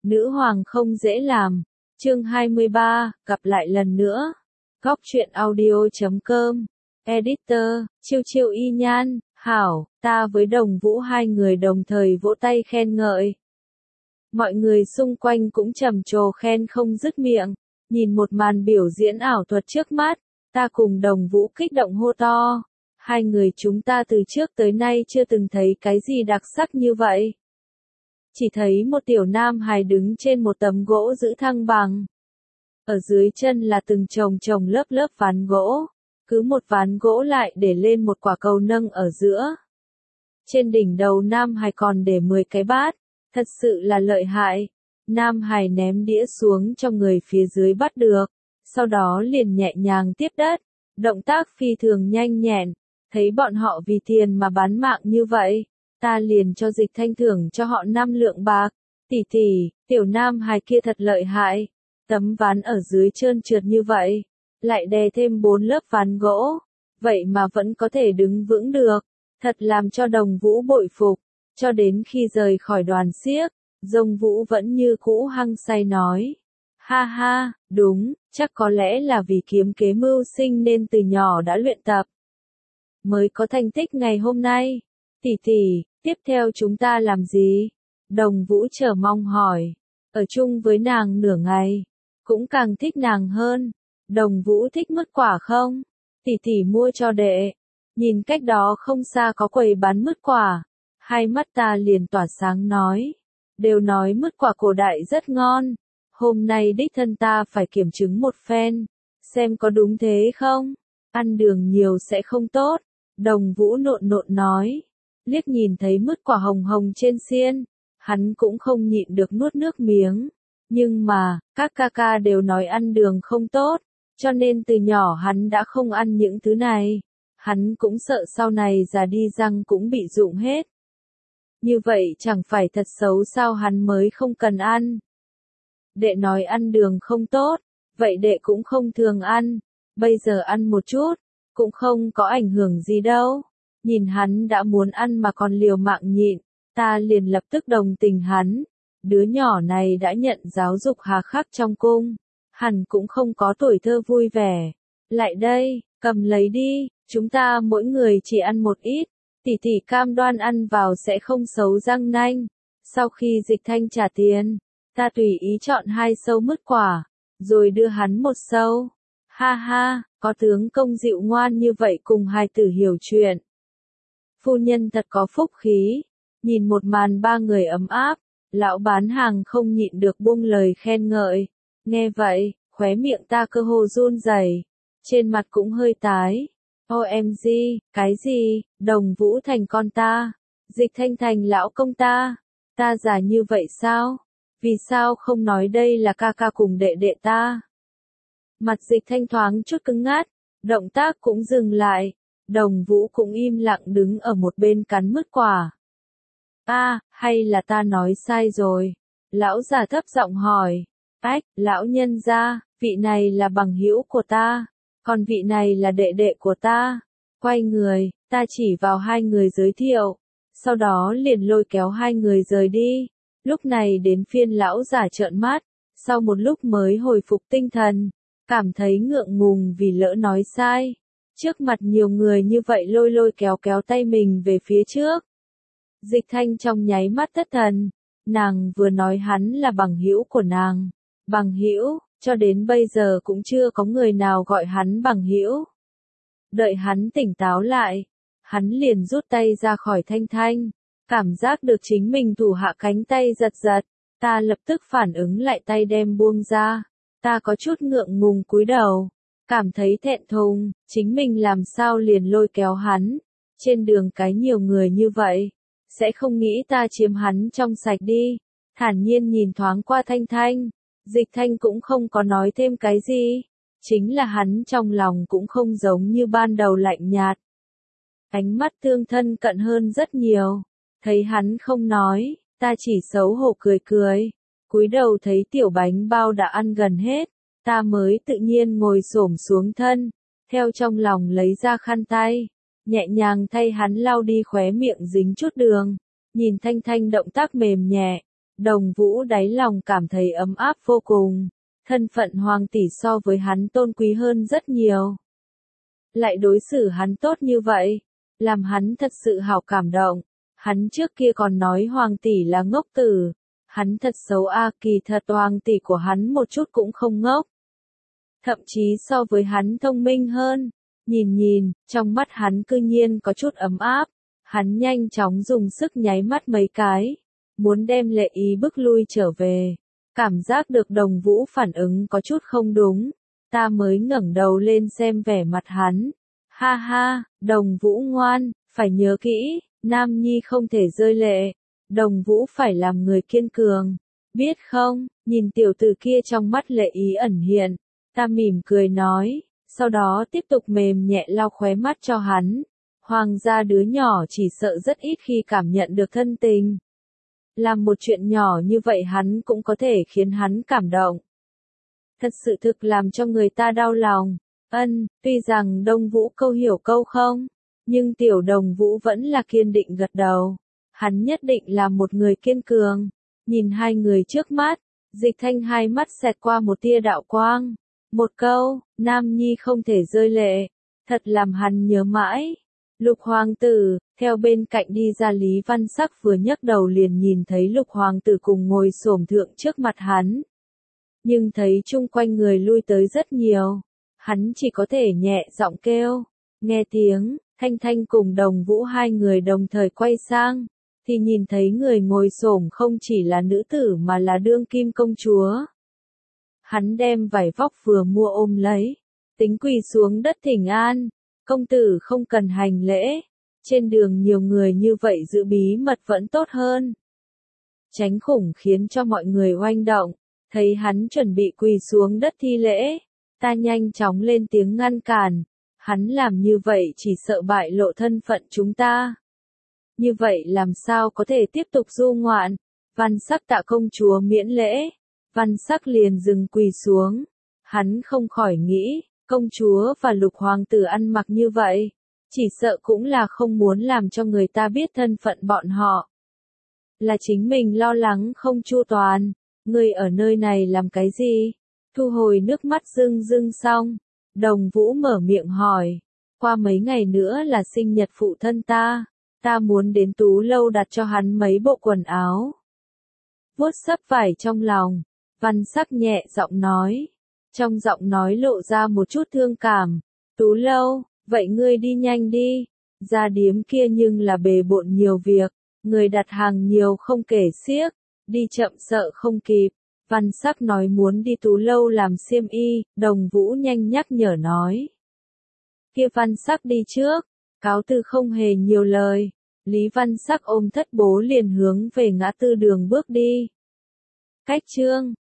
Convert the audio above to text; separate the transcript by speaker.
Speaker 1: Nữ hoàng không dễ làm. Chương 23, gặp lại lần nữa. Góc truyện audio.com. Editor, Chiêu Chiêu Y Nhan, hảo, ta với Đồng Vũ hai người đồng thời vỗ tay khen ngợi. Mọi người xung quanh cũng trầm trồ khen không dứt miệng. Nhìn một màn biểu diễn ảo thuật trước mắt, ta cùng Đồng Vũ kích động hô to. Hai người chúng ta từ trước tới nay chưa từng thấy cái gì đặc sắc như vậy. Chỉ thấy một tiểu nam hài đứng trên một tấm gỗ giữ thăng bằng. Ở dưới chân là từng chồng lớp lớp ván gỗ. Cứ một ván gỗ lại để lên một quả cầu nâng ở giữa. Trên đỉnh đầu nam hài còn để 10 cái bát. Thật sự là lợi hại. Nam hài ném đĩa xuống cho người phía dưới bắt được. Sau đó liền nhẹ nhàng tiếp đất. Động tác phi thường nhanh nhẹn. Thấy bọn họ vì tiền mà bán mạng như vậy. Ta liền cho Dịch Thanh thưởng cho họ 5 lượng bạc. Tỷ tỷ, tiểu nam hài kia thật lợi hại. Tấm ván ở dưới trơn trượt như vậy. Lại đè thêm 4 lớp ván gỗ. Vậy mà vẫn có thể đứng vững được. Thật làm cho Đồng Vũ bội phục. Cho đến khi rời khỏi đoàn xiếc, Dông Vũ vẫn như cũ hăng say nói. Ha ha, đúng, chắc có lẽ là vì kiếm kế mưu sinh nên từ nhỏ đã luyện tập. Mới có thành tích ngày hôm nay. Tỷ tỷ, tiếp theo chúng ta làm gì? Đồng Vũ chờ mong hỏi. Ở chung với nàng nửa ngày, cũng càng thích nàng hơn. Đồng Vũ thích mứt quả không? Tỷ tỷ mua cho đệ. Nhìn cách đó không xa có quầy bán mứt quả. Hai mắt ta liền tỏa sáng nói. Đều nói mứt quả cổ đại rất ngon. Hôm nay đích thân ta phải kiểm chứng một phen. Xem có đúng thế không? Ăn đường nhiều sẽ không tốt. Đồng Vũ nộn nộn nói. Liếc nhìn thấy mứt quả hồng hồng trên xiên. Hắn cũng không nhịn được nuốt nước miếng. Nhưng mà, các ca ca đều nói ăn đường không tốt. Cho nên từ nhỏ hắn đã không ăn những thứ này. Hắn cũng sợ sau này già đi răng cũng bị rụng hết. Như vậy chẳng phải thật xấu sao hắn mới không cần ăn. Đệ nói ăn đường không tốt, vậy đệ cũng không thường ăn. Bây giờ ăn một chút, cũng không có ảnh hưởng gì đâu. Nhìn hắn đã muốn ăn mà còn liều mạng nhịn, ta liền lập tức đồng tình hắn. Đứa nhỏ này đã nhận giáo dục hà khắc trong cung, hẳn cũng không có tuổi thơ vui vẻ. Lại đây, cầm lấy đi, chúng ta mỗi người chỉ ăn một ít. Tỷ tỷ cam đoan ăn vào sẽ không xấu răng nanh. Sau khi Dịch Thanh trả tiền, ta tùy ý chọn 2 sâu mứt quả, rồi đưa hắn 1 sâu. Ha ha, có tướng công dịu ngoan như vậy cùng hài tử hiểu chuyện. Phu nhân thật có phúc khí. Nhìn một màn ba người ấm áp, lão bán hàng không nhịn được buông lời khen ngợi. Nghe vậy, khóe miệng ta cơ hồ run rẩy, trên mặt cũng hơi tái. OMG, cái gì? Đồng Vũ thành con ta? Dịch Thanh thành lão công ta? Ta già như vậy sao? Vì sao không nói đây là ca ca cùng đệ đệ ta? Mặt Dịch Thanh thoáng chút cứng ngắt, động tác cũng dừng lại. Đồng Vũ cũng im lặng đứng ở một bên cắn mứt quả. Hay là ta nói sai rồi? Lão già thấp giọng hỏi. Ách, lão nhân gia, vị này là bằng hữu của ta. Còn vị này là đệ đệ của ta. Quay người, ta chỉ vào hai người giới thiệu. Sau đó liền lôi kéo hai người rời đi. Lúc này đến phiên lão giả trợn mắt. Sau một lúc mới hồi phục tinh thần. Cảm thấy ngượng ngùng vì lỡ nói sai. Trước mặt nhiều người như vậy lôi kéo tay mình về phía trước. Dịch Thanh trong nháy mắt thất thần. Nàng vừa nói hắn là bằng hữu của nàng. Bằng hữu? Cho đến bây giờ cũng chưa có người nào gọi hắn bằng hữu. Đợi hắn tỉnh táo lại, hắn liền rút tay ra khỏi Thanh Thanh, cảm giác được chính mình thủ hạ cánh tay giật giật, ta lập tức phản ứng lại tay đem buông ra, ta có chút ngượng ngùng cúi đầu, cảm thấy thẹn thùng, chính mình làm sao liền lôi kéo hắn, trên đường cái nhiều người như vậy, sẽ không nghĩ ta chiếm hắn trong sạch đi, thản nhiên nhìn thoáng qua Thanh Thanh. Dịch Thanh cũng không có nói thêm cái gì, chính là hắn trong lòng cũng không giống như ban đầu lạnh nhạt. Ánh mắt tương thân cận hơn rất nhiều, thấy hắn không nói, ta chỉ xấu hổ cười, cúi đầu thấy tiểu bánh bao đã ăn gần hết, ta mới tự nhiên ngồi xổm xuống thân, theo trong lòng lấy ra khăn tay, nhẹ nhàng thay hắn lau đi khóe miệng dính chút đường, nhìn Thanh Thanh động tác mềm nhẹ, Đồng Vũ đáy lòng cảm thấy ấm áp vô cùng. Thân phận hoàng tỷ so với hắn tôn quý hơn rất nhiều. Lại đối xử hắn tốt như vậy, làm hắn thật sự hảo cảm động. Hắn trước kia còn nói hoàng tỷ là ngốc tử. Hắn thật xấu a, kỳ thật hoàng tỷ của hắn một chút cũng không ngốc. Thậm chí so với hắn thông minh hơn. Nhìn, trong mắt hắn cư nhiên có chút ấm áp. Hắn nhanh chóng dùng sức nháy mắt mấy cái. Muốn đem Lệ Ý bức lui trở về. Cảm giác được Đồng Vũ phản ứng có chút không đúng. Ta mới ngẩng đầu lên xem vẻ mặt hắn. Ha ha, Đồng Vũ ngoan, phải nhớ kỹ, nam nhi không thể rơi lệ. Đồng Vũ phải làm người kiên cường. Biết không, nhìn tiểu tử kia trong mắt Lệ Ý ẩn hiện. Ta mỉm cười nói, sau đó tiếp tục mềm nhẹ lau khóe mắt cho hắn. Hoàng gia đứa nhỏ chỉ sợ rất ít khi cảm nhận được thân tình. Làm một chuyện nhỏ như vậy hắn cũng có thể khiến hắn cảm động. Thật sự thực làm cho người ta đau lòng. Tuy rằng Đông Vũ câu hiểu câu không, nhưng tiểu Đồng Vũ vẫn là kiên định gật đầu. Hắn nhất định là một người kiên cường. Nhìn hai người trước mắt, Dịch Thanh hai mắt xẹt qua một tia đạo quang. Một câu, nam nhi không thể rơi lệ, thật làm hắn nhớ mãi. Lục hoàng tử, theo bên cạnh đi ra Lý Văn Sắc vừa nhấc đầu liền nhìn thấy lục hoàng tử cùng ngồi xổm thượng trước mặt hắn. Nhưng thấy chung quanh người lui tới rất nhiều, hắn chỉ có thể nhẹ giọng kêu. Nghe tiếng, Thanh Thanh cùng Đồng Vũ hai người đồng thời quay sang, thì nhìn thấy người ngồi xổm không chỉ là nữ tử mà là đương kim công chúa. Hắn đem vải vóc vừa mua ôm lấy, tính quỳ xuống đất thỉnh an. Công tử không cần hành lễ, trên đường nhiều người như vậy giữ bí mật vẫn tốt hơn. Tránh khủng khiến cho mọi người oanh động, thấy hắn chuẩn bị quỳ xuống đất thi lễ, ta nhanh chóng lên tiếng ngăn cản. Hắn làm như vậy chỉ sợ bại lộ thân phận chúng ta. Như vậy làm sao có thể tiếp tục du ngoạn? Văn Sắc tạ công chúa miễn lễ. Văn Sắc liền dừng quỳ xuống. Hắn không khỏi nghĩ, công chúa và lục hoàng tử ăn mặc như vậy, chỉ sợ cũng là không muốn làm cho người ta biết thân phận bọn họ. Là chính mình lo lắng không chu toàn. Ngươi ở nơi này làm cái gì? Thu hồi nước mắt rưng rưng xong, Đồng Vũ mở miệng hỏi. Qua mấy ngày nữa là sinh nhật phụ thân ta. Ta muốn đến Tú Lâu đặt cho hắn mấy bộ quần áo. Vuốt sấp vải trong lòng, Văn Sắc nhẹ giọng nói. Trong giọng nói lộ ra một chút thương cảm. Tú Lâu, vậy ngươi đi nhanh đi. Gia điếm kia nhưng là bề bộn nhiều việc. Người đặt hàng nhiều không kể xiếc. Đi chậm sợ không kịp. Văn Sắc nói muốn đi Tú Lâu làm xiêm y. Đồng Vũ nhanh nhắc nhở nói. Kia Văn Sắc đi trước. Cáo từ không hề nhiều lời. Lý Văn Sắc ôm thất bố liền hướng về ngã tư đường bước đi. Cách chương